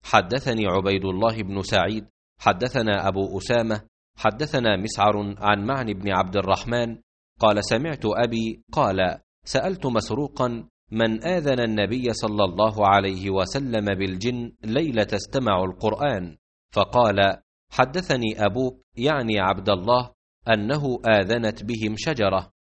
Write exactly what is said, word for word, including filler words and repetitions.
حدثني عبيد الله بن سعيد حدثنا أبو أسامة حدثنا مسعر عن معن بن عبد الرحمن قال سمعت أبي قال سألت مسروقا من آذن النبي صلى الله عليه وسلم بالجن ليلة استمعوا القرآن؟ فقال حدثني أبوك يعني عبد الله أنه آذنت بهم شجرة